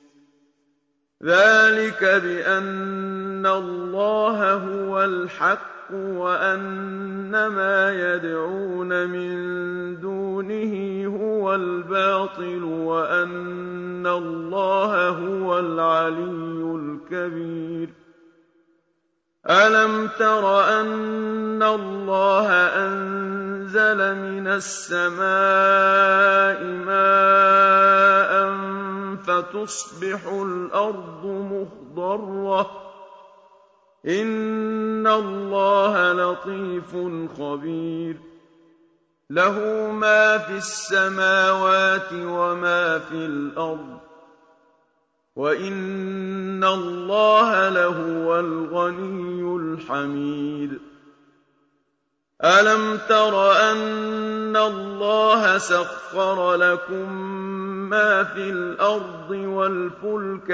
ذَٰلِكَ بِأَنَّ اللَّهَ هُوَ الْحَقُّ وَأَنَّ مَا يَدْعُونَ مِن دُونِهِ هُوَ الْبَاطِلُ وَأَنَّ اللَّهَ هُوَ الْعَلِيُّ الْكَبِيرُ أَلَمْ تَرَ أَنَّ اللَّهَ أَنزَلَ مِنَ السَّمَاءِ مَاءً فَتُصْبِحُ الْأَرْضُ مُخْضَرَّةً ۗ إِنَّ اللَّهَ لَطِيفٌ خَبِيرٌ لَّهُ مَا فِي السَّمَاوَاتِ وَمَا فِي الْأَرْضِ ۗ وَإِنَّ اللَّهَ لَهُوَ الْغَنِيُّ الْحَمِيدُ أَلَمْ تَرَ أَنَّ اللَّهَ سَخَّرَ لَكُم مَّا فِي الْأَرْضِ وَالْفُلْكَ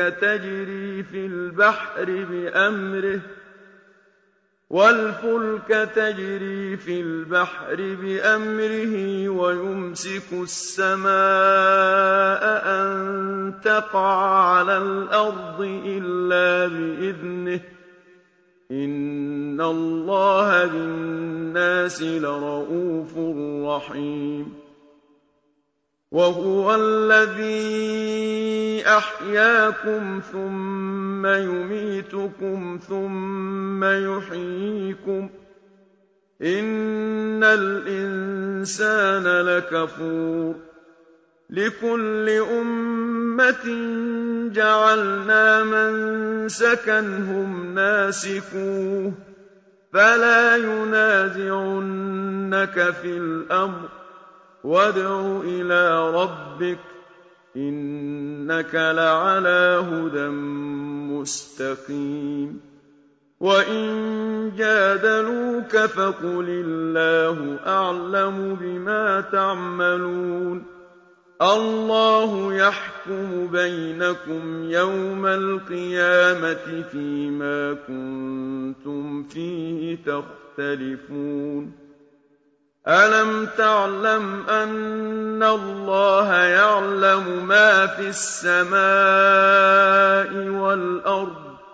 تَجْرِي فِي الْبَحْرِ بِأَمْرِهِ وَيُمْسِكُ السَّمَاءَ أَن تَقَعَ عَلَى الْأَرْضِ إِلَّا بِإِذْنِهِ ۗ إِنَّ اللَّهَ بِالنَّاسِ لَرَءُوفٌ رَّحِيمٌ وَهُوَ الَّذِي أَحْيَاكُمْ ثُمَّ يُمِيتُكُمْ ثُمَّ يُحْيِيكُمْ ۗ إِنَّ الْإِنسَانَ لَكَفُورٌ لِّكُلِّ أُمَّةٍ جَعَلْنَا مَنسَكًا هُمْ نَاسِكُوهُ ۖ فَلَا يُنَازِعُنَّكَ فِي الْأَمْرِ ۚ وَادْعُ إِلَىٰ رَبِّكَ ۖ إِنَّكَ لَعَلَىٰ هُدًى مُّسْتَقِيمٍ وَإِن جَادَلُوكَ فَقُلِ اللَّهُ أَعْلَمُ بِمَا تَعْمَلُونَ اللَّهُ يَحْكُمُ بَيْنَكُمْ يَوْمَ الْقِيَامَةِ فِيمَا كُنتُمْ فِيهِ تَخْتَلِفُونَ أَلَمْ تَعْلَمْ أَنَّ اللَّهَ يَعْلَمُ مَا فِي السَّمَاءِ وَالْأَرْضِ ۗ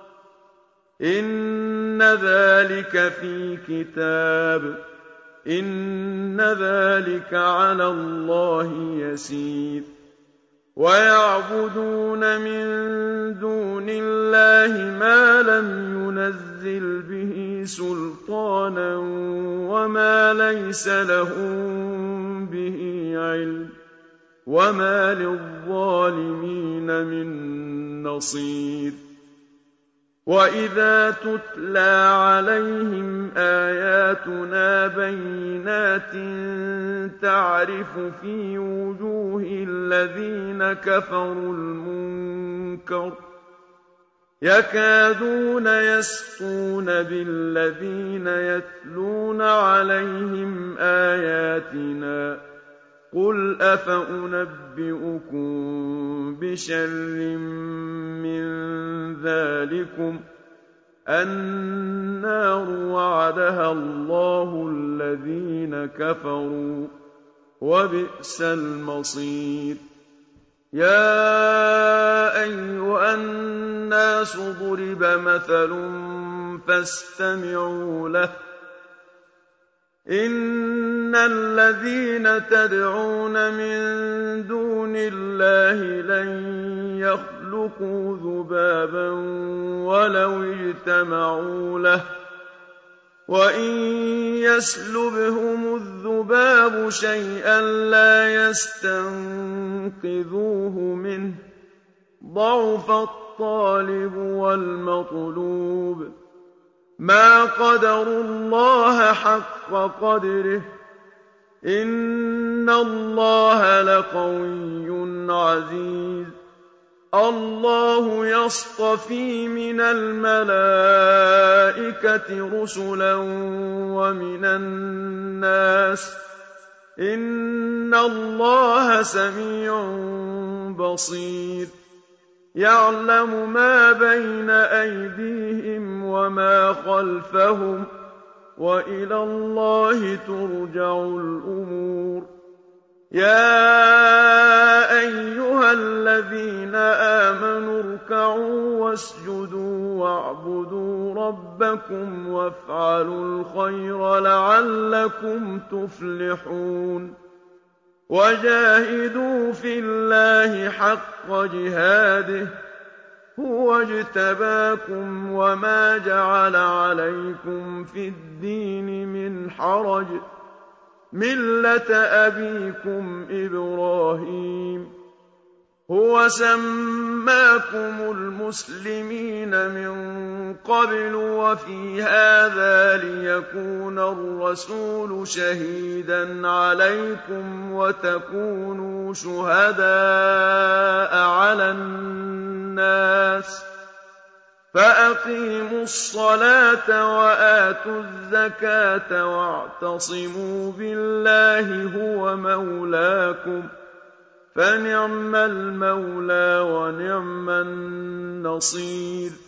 إِنَّ ذَٰلِكَ فِي كِتَابٍ ۚ إِنَّ ذَٰلِكَ عَلَى اللَّهِ يَسِيرٌ وَيَعْبُدُونَ مِن دُونِ اللَّهِ مَا لَمْ يُنَزِّلْ بِهِ سُلْطَانًا وَمَا لَيْسَ لَهُم بِهِ عِلْمٌ ۗ وَمَا لِلظَّالِمِينَ مِن نَّصِيرٍ وَإِذَا تُتْلَىٰ عَلَيْهِمْ آيَاتُنَا بَيِّنَاتٍ تَعْرِفُ فِي وُجُوهِ الَّذِينَ كَفَرُوا الْمُنكَرَ ۖ يَكَادُونَ يَسْطُونَ بِالَّذِينَ يَتْلُونَ عَلَيْهِمْ آيَاتِنَا ۗ قُلْ أَفَأُنَبِّئُكُم بِشَرٍّ مِّن ذَٰلِكُمُ ۗ النَّارُ وَعَدَهَا اللَّهُ الَّذِينَ كَفَرُوا ۖ وَبِئْسَ الْمَصِيرُ يَا أَيُّهَا النَّاسُ ضُرِبَ مَثَلٌ فَاسْتَمِعُوا لَهُ ۚ إِنَّ الَّذِينَ تَدْعُونَ مِن دُونِ اللَّهِ لَن يَخْلُقُوا ذُبَابًا وَلَوِ اجْتَمَعُوا لَهُ ۖ وَإِن يَسْلُبْهُمُ الذُّبَابُ شَيْئًا لَّا يَسْتَنقِذُوهُ مِنْهُ ۚ ضَعُفَ الطالب والمطلوب ما قدروا الله حق قدره إن الله لقوي عزيز الله يصطفي من الملائكة رسلا ومن الناس إن الله سميع بصير يعلم ما بين أيديهم وما خلفهم وإلى الله ترجع الأمور يا أيها الذين آمنوا اركعوا واسجدوا واعبدوا ربكم وافعلوا الخير لعلكم تفلحون وجاهدوا في الله حق جهاده هو اجتباكم وما جعل عليكم في الدين من حرج ملة أبيكم إبراهيم هو سماكم المسلمين من قبل وفي هذا ليكون الرسول شهيدا عليكم وتكونوا شهداء على الناس فأقيموا الصلاة وآتوا الزكاة واعتصموا بالله هو مولاكم فنعم المولى ونعم النصير